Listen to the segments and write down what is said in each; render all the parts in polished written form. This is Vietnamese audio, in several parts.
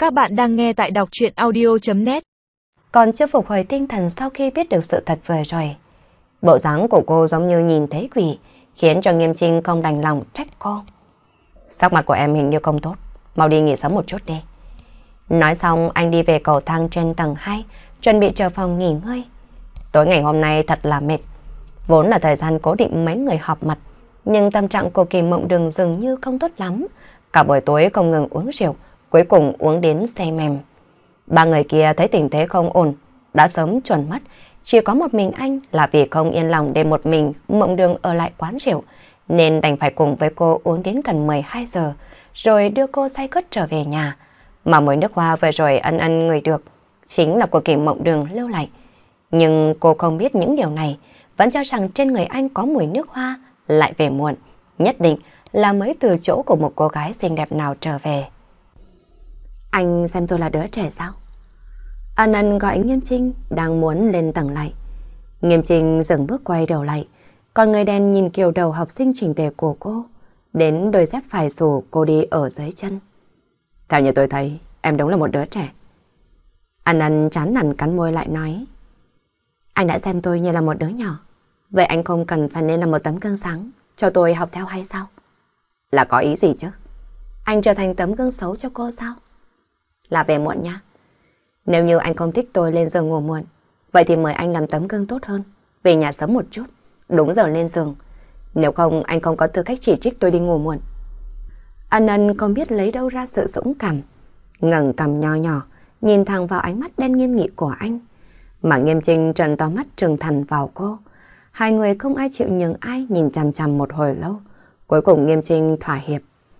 Các bạn đang nghe tại đọc truyện audio.net. Còn chưa phục hồi tinh thần sau khi biết được sự thật vừa rồi. Bộ dáng của cô giống như nhìn thấy quỷ, khiến cho Nghiêm Trinh không đành lòng trách cô. Sắc mặt của em hình như không tốt, mau đi nghỉ sớm một chút đi. Nói xong anh đi về cầu thang trên tầng 2, chuẩn bị chờ phòng nghỉ ngơi. Tối ngày hôm nay thật là mệt. Vốn là thời gian cố định mấy người họp mặt, nhưng tâm trạng của Kỳ Mộng Đường dường như không tốt lắm. Cả buổi tối không ngừng uống rượu, cuối cùng uống đến say mềm. Ba người kia thấy tình thế không ổn, đã sớm chuẩn mất. Chỉ có một mình anh là vì không yên lòng để một mình Mộng Đường ở lại quán rượu, nên đành phải cùng với cô uống đến gần 12 giờ, rồi đưa cô say khướt trở về nhà. Mà mùi nước hoa vừa rồi ân ân ngửi được chính là của Kỳ Mộng Đường lưu lại. Nhưng cô không biết những điều này, vẫn cho rằng trên người anh có mùi nước hoa, lại về muộn. Nhất định là mới từ chỗ của một cô gái xinh đẹp nào trở về. Anh xem tôi là đứa trẻ sao? Ân ân gọi Nghiêm Trinh đang muốn lên tầng lại. Nghiêm Trinh dừng bước quay đầu lại, còn người đen nhìn kiểu đầu học sinh chỉnh tề của cô, đến đôi dép phải xù cô đi ở dưới chân. Theo như tôi thấy, em đúng là một đứa trẻ. Ân ân chán nản cắn môi lại nói. Anh đã xem tôi như là một đứa nhỏ, vậy anh không cần phải nên là một tấm gương sáng cho tôi học theo hay sao? Là có ý gì chứ? Anh trở thành tấm gương xấu cho cô sao? Là về muộn nha. Nếu như anh không thích tôi lên giường ngủ muộn, vậy thì mời anh làm tấm gương tốt hơn, về nhà sớm một chút, đúng giờ lên giường. Nếu không, anh không có tư cách chỉ trích tôi đi ngủ muộn. Ân ân không biết lấy đâu ra sự dũng cảm, ngẩng cằm nho nhỏ, nhìn thẳng vào ánh mắt đen nghiêm nghị của anh. Mà Nghiêm Trinh trợn to mắt trừng thẳng vào cô. Hai người không ai chịu nhường ai, nhìn chằm chằm một hồi lâu. Cuối cùng Nghiêm Trinh thỏa hiệp.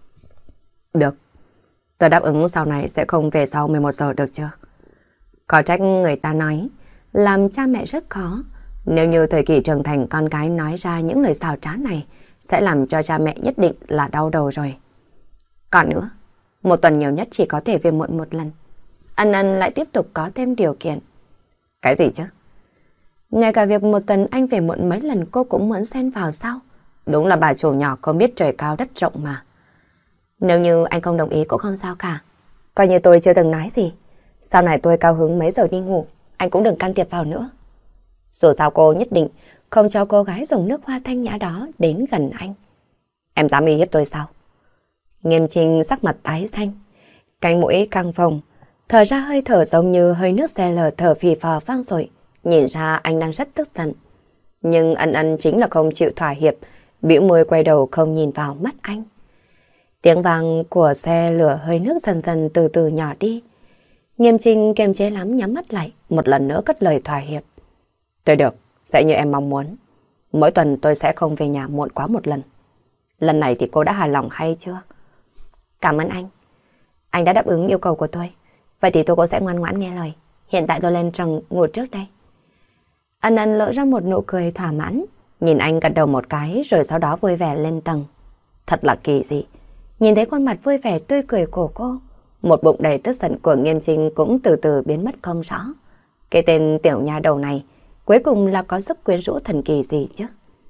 Được, tôi đáp ứng sau này sẽ không về sau 11 giờ được chưa? Có trách người ta nói, làm cha mẹ rất khó. Nếu như thời kỳ trưởng thành con gái nói ra những lời xào trá này, sẽ làm cho cha mẹ nhất định là đau đầu rồi. Còn nữa, một tuần nhiều nhất chỉ có thể về muộn một lần. Ân ân lại tiếp tục có thêm điều kiện. Cái gì chứ? Ngay cả việc một tuần anh về muộn mấy lần cô cũng muốn xen vào sao? Đúng là bà chủ nhỏ không biết trời cao đất rộng mà. Nếu như anh không đồng ý cũng không sao cả. Coi như tôi chưa từng nói gì. Sau này tôi cao hứng mấy giờ đi ngủ, anh cũng đừng can thiệp vào nữa. Dù sao cô nhất định không cho cô gái dùng nước hoa thanh nhã đó đến gần anh. Em dám uy hiếp tôi sao? Nghiêm Trinh sắc mặt tái xanh, cánh mũi căng phồng, thở ra hơi thở giống như hơi nước xe lở thở phì phò vang dội. Nhìn ra anh đang rất tức giận. Nhưng ân ân chính là không chịu thỏa hiệp, bĩu môi quay đầu không nhìn vào mắt anh. Tiếng vang của xe lửa hơi nước dần dần từ từ nhỏ đi. Nghiêm Trinh kiềm chế lắm nhắm mắt lại, một lần nữa cất lời thỏa hiệp. Tôi được, sẽ như em mong muốn. Mỗi tuần tôi sẽ không về nhà muộn quá một lần. Lần này thì cô đã hài lòng hay chưa? Cảm ơn anh. Anh đã đáp ứng yêu cầu của tôi. Vậy thì tôi cũng sẽ ngoan ngoãn nghe lời. Hiện tại tôi lên trần ngủ trước đây. Ân ân lộ ra một nụ cười thỏa mãn, nhìn anh gật đầu một cái rồi sau đó vui vẻ lên tầng. Thật là kỳ dị. Nhìn thấy khuôn mặt vui vẻ tươi cười của cô, một bụng đầy tức giận của Nghiêm Trinh cũng từ từ biến mất không rõ. Cái tên tiểu nha đầu này cuối cùng là có sức quyến rũ thần kỳ gì chứ?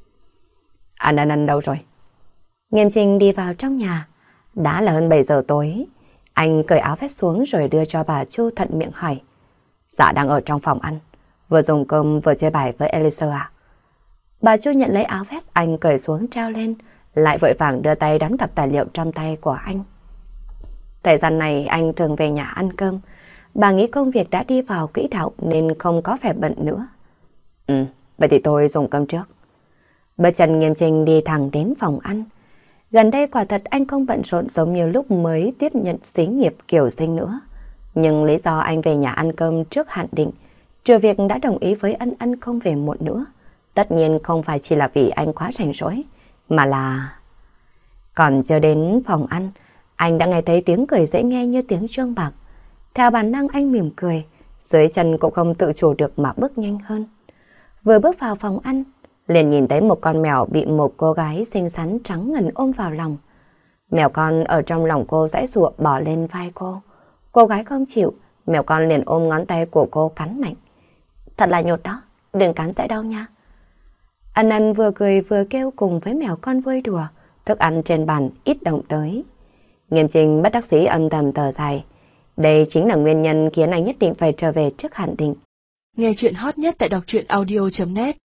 Ân ân đâu rồi? Nghiêm Trinh đi vào trong nhà. Đã là hơn 7 giờ tối. Anh cởi áo vest xuống rồi đưa cho bà Chu thuận miệng hỏi. Dạ đang ở trong phòng ăn, vừa dùng cơm vừa chơi bài với Elisa à? Bà Chu nhận lấy áo vest anh cởi xuống treo lên, lại vội vàng đưa tay đón cặp tài liệu trong tay của anh. Thời gian này anh thường về nhà ăn cơm. Bà nghĩ công việc đã đi vào quỹ đạo nên không có vẻ bận nữa. Vậy thì tôi dùng cơm trước. Bước chân Nghiêm Trinh đi thẳng đến phòng ăn. Gần đây quả thật anh không bận rộn giống như lúc mới tiếp nhận xí nghiệp kiểu sinh nữa. Nhưng lý do anh về nhà ăn cơm trước hạn định, trừ việc đã đồng ý với ân ân không về muộn nữa, tất nhiên không phải chỉ là vì anh quá rảnh rỗi, mà là... Còn chưa đến phòng ăn, anh đã nghe thấy tiếng cười dễ nghe như tiếng chuông bạc. Theo bản năng anh mỉm cười, dưới chân cũng không tự chủ được mà bước nhanh hơn. Vừa bước vào phòng ăn, liền nhìn thấy một con mèo bị một cô gái xinh xắn trắng ngần ôm vào lòng. Mèo con ở trong lòng cô giãy giụa bỏ lên vai cô. Cô gái không chịu, mèo con liền ôm ngón tay của cô cắn mạnh. Thật là nhột đó, đừng cắn sẽ đau nha. Ân ân vừa cười vừa kêu cùng với mèo con vui đùa, thức ăn trên bàn ít động tới. Nghiêm Trinh bất đắc dĩ âm thầm thở dài. Đây chính là nguyên nhân khiến anh nhất định phải trở về trước hạn định. Nghe chuyện hot nhất tại đọc truyện audio.net